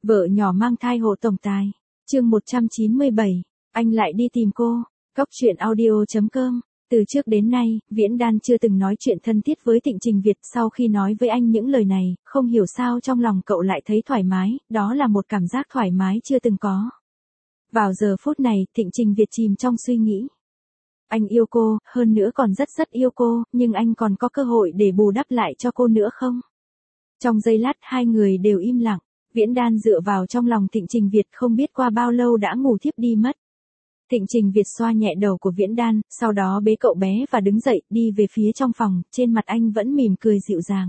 Vợ nhỏ mang thai hộ tổng tài. Chương 197, anh lại đi tìm cô. Cóc truyện audio.com. Từ trước đến nay, Viễn Đan chưa từng nói chuyện thân thiết với Thịnh Trình Việt. Sau khi nói với anh những lời này, không hiểu sao trong lòng cậu lại thấy thoải mái, đó là một cảm giác thoải mái chưa từng có. Vào giờ phút này, Thịnh Trình Việt chìm trong suy nghĩ. Anh yêu cô, hơn nữa còn rất rất yêu cô, nhưng anh còn có cơ hội để bù đắp lại cho cô nữa không? Trong giây lát hai người đều im lặng. Viễn Đan dựa vào trong lòng Thịnh Trình Việt, không biết qua bao lâu đã ngủ thiếp đi mất. Thịnh Trình Việt xoa nhẹ đầu của Viễn Đan, sau đó bế cậu bé và đứng dậy, đi về phía trong phòng, trên mặt anh vẫn mỉm cười dịu dàng.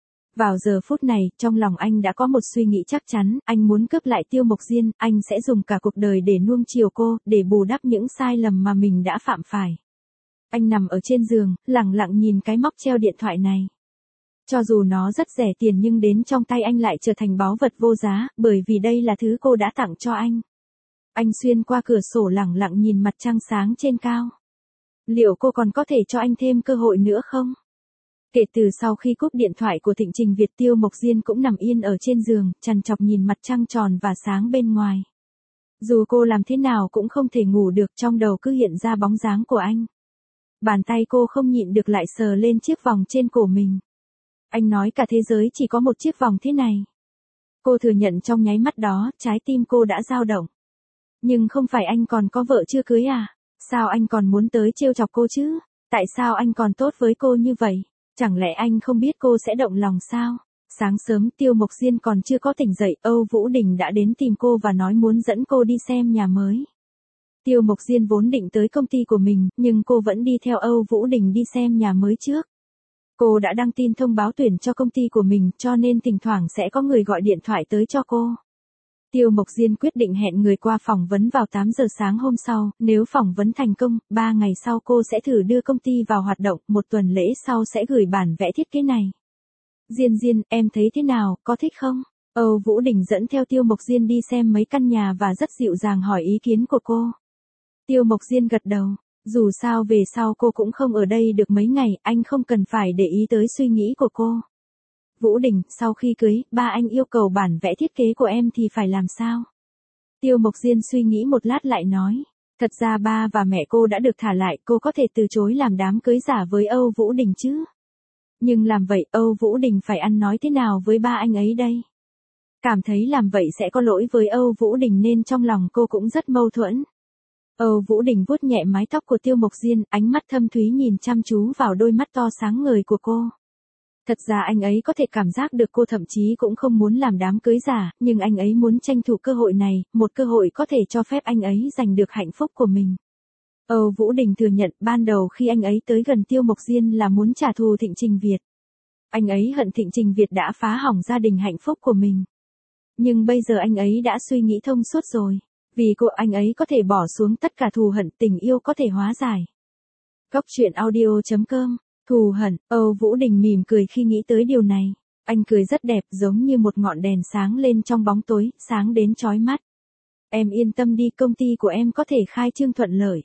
Vào giờ phút này, trong lòng anh đã có một suy nghĩ chắc chắn, anh muốn cướp lại Tiêu Mộc Diên, anh sẽ dùng cả cuộc đời để nuông chiều cô, để bù đắp những sai lầm mà mình đã phạm phải. Anh nằm ở trên giường, lặng lặng nhìn cái móc treo điện thoại này. Cho dù nó rất rẻ tiền nhưng đến trong tay anh lại trở thành báu vật vô giá, bởi vì đây là thứ cô đã tặng cho anh. Anh xuyên qua cửa sổ lặng lặng nhìn mặt trăng sáng trên cao. Liệu cô còn có thể cho anh thêm cơ hội nữa không? Kể từ sau khi cúp điện thoại của Thịnh Trình Việt, Tiêu Mộc Diên cũng nằm yên ở trên giường, trằn trọc nhìn mặt trăng tròn và sáng bên ngoài. Dù cô làm thế nào cũng không thể ngủ được, trong đầu cứ hiện ra bóng dáng của anh. Bàn tay cô không nhịn được lại sờ lên chiếc vòng trên cổ mình. Anh nói cả thế giới chỉ có một chiếc vòng thế này. Cô thừa nhận trong nháy mắt đó, trái tim cô đã dao động. Nhưng không phải anh còn có vợ chưa cưới à? Sao anh còn muốn tới trêu chọc cô chứ? Tại sao anh còn tốt với cô như vậy? Chẳng lẽ anh không biết cô sẽ động lòng sao? Sáng sớm Tiêu Mộc Diên còn chưa có tỉnh dậy, Âu Vũ Đình đã đến tìm cô và nói muốn dẫn cô đi xem nhà mới. Tiêu Mộc Diên vốn định tới công ty của mình, nhưng cô vẫn đi theo Âu Vũ Đình đi xem nhà mới trước. Cô đã đăng tin thông báo tuyển cho công ty của mình, cho nên thỉnh thoảng sẽ có người gọi điện thoại tới cho cô. Tiêu Mộc Diên quyết định hẹn người qua phỏng vấn vào 8 giờ sáng hôm sau, nếu phỏng vấn thành công, 3 ngày sau cô sẽ thử đưa công ty vào hoạt động, 1 tuần lễ sau sẽ gửi bản vẽ thiết kế này. Diên, em thấy thế nào, có thích không? Âu Vũ Đình dẫn theo Tiêu Mộc Diên đi xem mấy căn nhà và rất dịu dàng hỏi ý kiến của cô. Tiêu Mộc Diên gật đầu. Dù sao về sau cô cũng không ở đây được mấy ngày, anh không cần phải để ý tới suy nghĩ của cô. Vũ Đình, sau khi cưới, ba anh yêu cầu bản vẽ thiết kế của em thì phải làm sao? Tiêu Mộc Diên suy nghĩ một lát lại nói. Thật ra ba và mẹ cô đã được thả lại, cô có thể từ chối làm đám cưới giả với Âu Vũ Đình chứ? Nhưng làm vậy, Âu Vũ Đình phải ăn nói thế nào với ba anh ấy đây? Cảm thấy làm vậy sẽ có lỗi với Âu Vũ Đình nên trong lòng cô cũng rất mâu thuẫn. Âu Vũ Đình vuốt nhẹ mái tóc của Tiêu Mộc Diên, ánh mắt thâm thúy nhìn chăm chú vào đôi mắt to sáng ngời của cô. Thật ra anh ấy có thể cảm giác được cô thậm chí cũng không muốn làm đám cưới giả, nhưng anh ấy muốn tranh thủ cơ hội này, một cơ hội có thể cho phép anh ấy giành được hạnh phúc của mình. Âu Vũ Đình thừa nhận ban đầu khi anh ấy tới gần Tiêu Mộc Diên là muốn trả thù Thịnh Trình Việt. Anh ấy hận Thịnh Trình Việt đã phá hỏng gia đình hạnh phúc của mình. Nhưng bây giờ anh ấy đã suy nghĩ thông suốt rồi. Vì cô anh ấy có thể bỏ xuống tất cả thù hận, tình yêu có thể hóa giải. Cóc truyện audio.com. Thù hận, Âu Vũ Đình mỉm cười khi nghĩ tới điều này. Anh cười rất đẹp, giống như một ngọn đèn sáng lên trong bóng tối, sáng đến chói mắt. Em yên tâm đi, công ty của em có thể khai trương thuận lợi.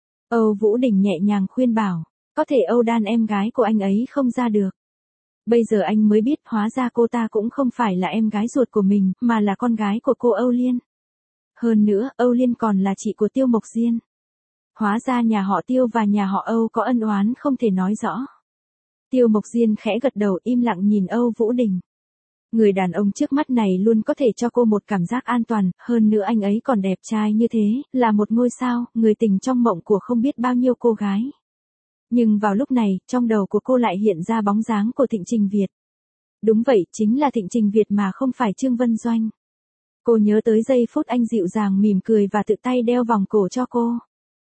Âu Vũ Đình nhẹ nhàng khuyên bảo. Có thể Âu Đan em gái của anh ấy không ra được. Bây giờ anh mới biết hóa ra cô ta cũng không phải là em gái ruột của mình, mà là con gái của cô Âu Liên. Hơn nữa, Âu Liên còn là chị của Tiêu Mộc Diên. Hóa ra nhà họ Tiêu và nhà họ Âu có ân oán không thể nói rõ. Tiêu Mộc Diên khẽ gật đầu im lặng nhìn Âu Vũ Đình. Người đàn ông trước mắt này luôn có thể cho cô một cảm giác an toàn, hơn nữa anh ấy còn đẹp trai như thế, là một ngôi sao, người tình trong mộng của không biết bao nhiêu cô gái. Nhưng vào lúc này, trong đầu của cô lại hiện ra bóng dáng của Thịnh Trình Việt. Đúng vậy, chính là Thịnh Trình Việt mà không phải Trương Vân Doanh. Cô nhớ tới giây phút anh dịu dàng mỉm cười và tự tay đeo vòng cổ cho cô.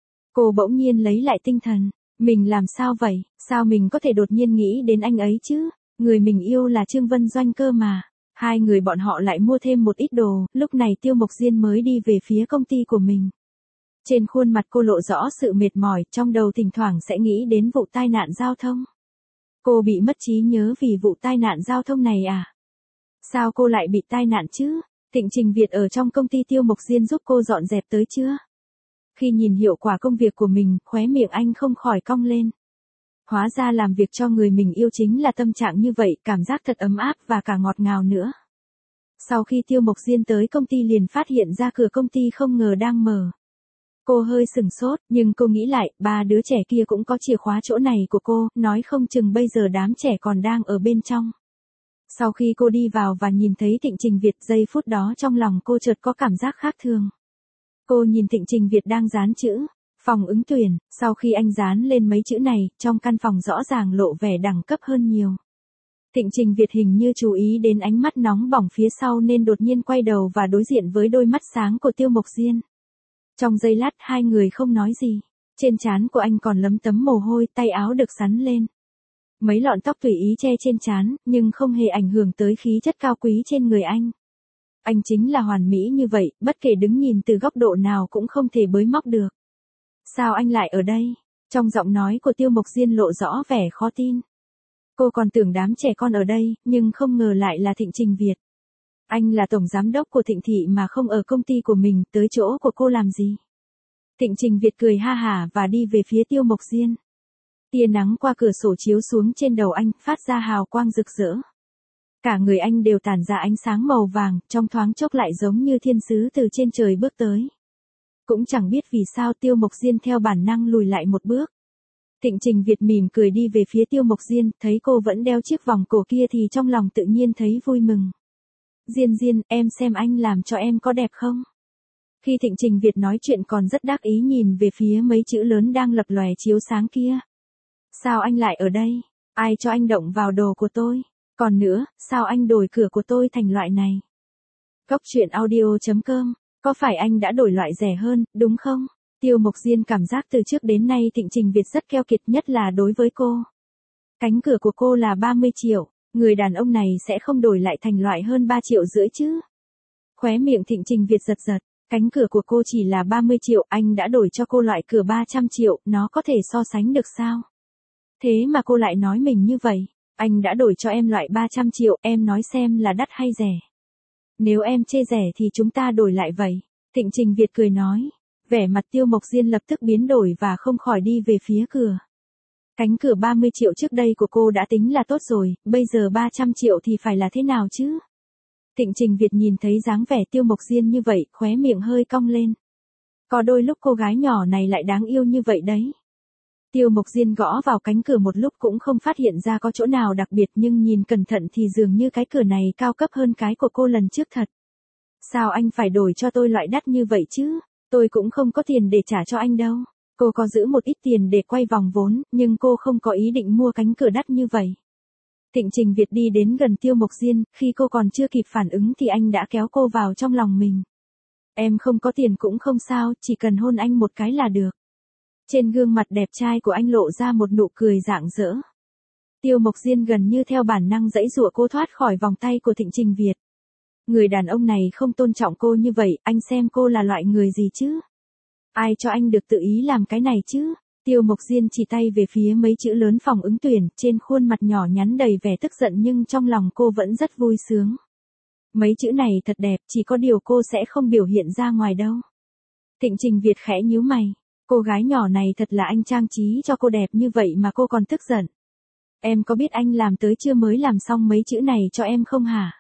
Cô bỗng nhiên lấy lại tinh thần. Mình làm sao vậy? Sao mình có thể đột nhiên nghĩ đến anh ấy chứ? Người mình yêu là Trương Vân Doanh cơ mà. Hai người bọn họ lại mua thêm một ít đồ, lúc này Tiêu Mộc Diên mới đi về phía công ty của mình. Trên khuôn mặt cô lộ rõ sự mệt mỏi, trong đầu thỉnh thoảng sẽ nghĩ đến vụ tai nạn giao thông. Cô bị mất trí nhớ vì vụ tai nạn giao thông này à? Sao cô lại bị tai nạn chứ? Thịnh Trình Việt ở trong công ty Tiêu Mộc Diên giúp cô dọn dẹp tới chưa? Khi nhìn hiệu quả công việc của mình, khóe miệng anh không khỏi cong lên. Hóa ra làm việc cho người mình yêu chính là tâm trạng như vậy, cảm giác thật ấm áp và cả ngọt ngào nữa. Sau khi Tiêu Mộc Diên tới công ty liền phát hiện ra cửa công ty không ngờ đang mở. Cô hơi sửng sốt, nhưng cô nghĩ lại, ba đứa trẻ kia cũng có chìa khóa chỗ này của cô, nói không chừng bây giờ đám trẻ còn đang ở bên trong. Sau khi cô đi vào và nhìn thấy Thịnh Trình Việt, giây phút đó trong lòng cô chợt có cảm giác khác thường. Cô nhìn Thịnh Trình Việt đang dán chữ phòng ứng tuyển, sau khi anh dán lên mấy chữ này, trong căn phòng rõ ràng lộ vẻ đẳng cấp hơn nhiều. Thịnh Trình Việt hình như chú ý đến ánh mắt nóng bỏng phía sau nên đột nhiên quay đầu và đối diện với đôi mắt sáng của Tiêu Mộc Diên. Trong giây lát hai người không nói gì, trên trán của anh còn lấm tấm mồ hôi, tay áo được xắn lên. Mấy lọn tóc tùy ý che trên trán, nhưng không hề ảnh hưởng tới khí chất cao quý trên người anh. Anh chính là hoàn mỹ như vậy, bất kể đứng nhìn từ góc độ nào cũng không thể bới móc được. Sao anh lại ở đây? Trong giọng nói của Tiêu Mộc Diên lộ rõ vẻ khó tin. Cô còn tưởng đám trẻ con ở đây, nhưng không ngờ lại là Thịnh Trình Việt. Anh là tổng giám đốc của Thịnh Thị mà không ở công ty của mình, tới chỗ của cô làm gì? Thịnh Trình Việt cười ha hả và đi về phía Tiêu Mộc Diên. Tia nắng qua cửa sổ chiếu xuống trên đầu anh, phát ra hào quang rực rỡ. Cả người anh đều tản ra ánh sáng màu vàng, trong thoáng chốc lại giống như thiên sứ từ trên trời bước tới. Cũng chẳng biết vì sao Tiêu Mộc Diên theo bản năng lùi lại một bước. Thịnh Trình Việt mỉm cười đi về phía Tiêu Mộc Diên, thấy cô vẫn đeo chiếc vòng cổ kia thì trong lòng tự nhiên thấy vui mừng. Diên Diên, em xem anh làm cho em có đẹp không? Khi Thịnh Trình Việt nói chuyện còn rất đắc ý nhìn về phía mấy chữ lớn đang lập lòe chiếu sáng kia. Sao anh lại ở đây? Ai cho anh động vào đồ của tôi? Còn nữa, sao anh đổi cửa của tôi thành loại này? Cốc truyện audio.com, có phải anh đã đổi loại rẻ hơn, đúng không? Tiêu Mộc Diên cảm giác từ trước đến nay Thịnh Trình Việt rất keo kiệt, nhất là đối với cô. Cánh cửa của cô là 30 triệu, người đàn ông này sẽ không đổi lại thành loại hơn 3,5 triệu chứ? Khóe miệng Thịnh Trình Việt giật giật, cánh cửa của cô chỉ là 30 triệu, anh đã đổi cho cô loại cửa 300 triệu, nó có thể so sánh được sao? Thế mà cô lại nói mình như vậy, anh đã đổi cho em loại 300 triệu, em nói xem là đắt hay rẻ. Nếu em chê rẻ thì chúng ta đổi lại vậy. Thịnh Trình Việt cười nói, vẻ mặt Tiêu Mộc Diên lập tức biến đổi và không khỏi đi về phía cửa. Cánh cửa 30 triệu trước đây của cô đã tính là tốt rồi, bây giờ 300 triệu thì phải là thế nào chứ? Thịnh Trình Việt nhìn thấy dáng vẻ Tiêu Mộc Diên như vậy, khóe miệng hơi cong lên. Có đôi lúc cô gái nhỏ này lại đáng yêu như vậy đấy. Tiêu Mộc Diên gõ vào cánh cửa một lúc cũng không phát hiện ra có chỗ nào đặc biệt, nhưng nhìn cẩn thận thì dường như cái cửa này cao cấp hơn cái của cô lần trước thật. Sao anh phải đổi cho tôi loại đắt như vậy chứ? Tôi cũng không có tiền để trả cho anh đâu. Cô có giữ một ít tiền để quay vòng vốn, nhưng cô không có ý định mua cánh cửa đắt như vậy. Thịnh Trình Việt đi đến gần Tiêu Mộc Diên, khi cô còn chưa kịp phản ứng thì anh đã kéo cô vào trong lòng mình. Em không có tiền cũng không sao, chỉ cần hôn anh một cái là được. Trên gương mặt đẹp trai của anh lộ ra một nụ cười rạng rỡ. Tiêu Mộc Diên gần như theo bản năng giãy giụa cô thoát khỏi vòng tay của Thịnh Trình Việt. Người đàn ông này không tôn trọng cô như vậy, anh xem cô là loại người gì chứ? Ai cho anh được tự ý làm cái này chứ? Tiêu Mộc Diên chỉ tay về phía mấy chữ lớn phòng ứng tuyển, trên khuôn mặt nhỏ nhắn đầy vẻ tức giận nhưng trong lòng cô vẫn rất vui sướng. Mấy chữ này thật đẹp, chỉ có điều cô sẽ không biểu hiện ra ngoài đâu. Thịnh Trình Việt khẽ nhíu mày. Cô gái nhỏ này thật là anh trang trí cho cô đẹp như vậy mà cô còn tức giận. Em có biết anh làm tới chưa mới làm xong mấy chữ này cho em không hả?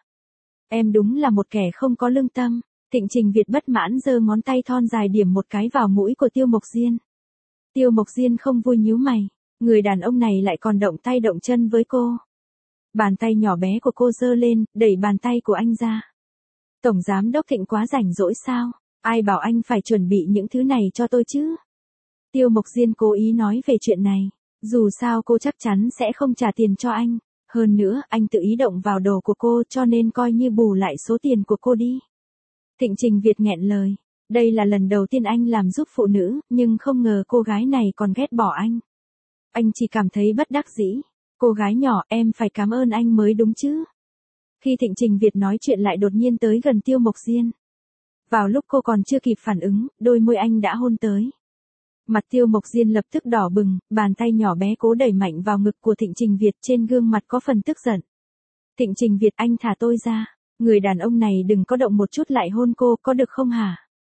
Em đúng là một kẻ không có lương tâm. Thịnh Trình Việt bất mãn giơ ngón tay thon dài điểm một cái vào mũi của Tiêu Mộc Diên. Tiêu Mộc Diên không vui nhíu mày. Người đàn ông này lại còn động tay động chân với cô. Bàn tay nhỏ bé của cô giơ lên, đẩy bàn tay của anh ra. Tổng giám đốc Thịnh quá rảnh rỗi sao? Ai bảo anh phải chuẩn bị những thứ này cho tôi chứ? Tiêu Mộc Diên cố ý nói về chuyện này. Dù sao cô chắc chắn sẽ không trả tiền cho anh. Hơn nữa, anh tự ý động vào đồ của cô cho nên coi như bù lại số tiền của cô đi. Thịnh Trình Việt nghẹn lời. Đây là lần đầu tiên anh làm giúp phụ nữ, nhưng không ngờ cô gái này còn ghét bỏ anh. Anh chỉ cảm thấy bất đắc dĩ. Cô gái nhỏ, em phải cảm ơn anh mới đúng chứ. Khi Thịnh Trình Việt nói chuyện lại đột nhiên tới gần Tiêu Mộc Diên. Vào lúc cô còn chưa kịp phản ứng, đôi môi anh đã hôn tới. Mặt Tiêu Mộc Diên lập tức đỏ bừng, bàn tay nhỏ bé cố đẩy mạnh vào ngực của Thịnh Trình Việt, trên gương mặt có phần tức giận. Thịnh Trình Việt, anh thả tôi ra. Người đàn ông này đừng có động một chút lại hôn cô, có được không hả?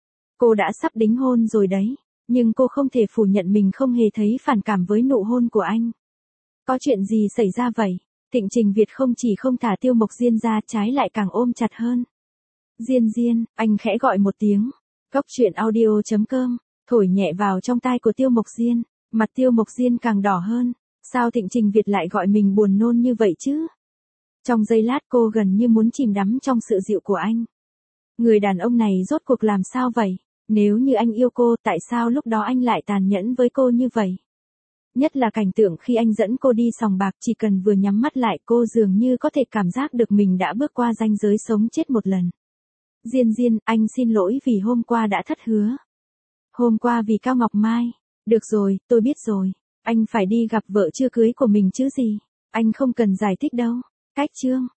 Cô đã sắp đính hôn rồi đấy, nhưng cô không thể phủ nhận mình không hề thấy phản cảm với nụ hôn của anh. Có chuyện gì xảy ra vậy? Thịnh Trình Việt không chỉ không thả Tiêu Mộc Diên ra, trái lại càng ôm chặt hơn. Diên Diên, anh khẽ gọi một tiếng. Cốc truyện audio.com, thổi nhẹ vào trong tai của Tiêu Mộc Diên, mặt Tiêu Mộc Diên càng đỏ hơn. Sao Thịnh Trình Việt lại gọi mình buồn nôn như vậy chứ? Trong giây lát cô gần như muốn chìm đắm trong sự dịu của anh. Người đàn ông này rốt cuộc làm sao vậy? Nếu như anh yêu cô, tại sao lúc đó anh lại tàn nhẫn với cô như vậy? Nhất là cảnh tượng khi anh dẫn cô đi sòng bạc, chỉ cần vừa nhắm mắt lại cô dường như có thể cảm giác được mình đã bước qua ranh giới sống chết một lần. Diên Diên, anh xin lỗi vì hôm qua đã thất hứa. Hôm qua vì Cao Ngọc Mai. Được rồi, tôi biết rồi. Anh phải đi gặp vợ chưa cưới của mình chứ gì. Anh không cần giải thích đâu. Cách chương.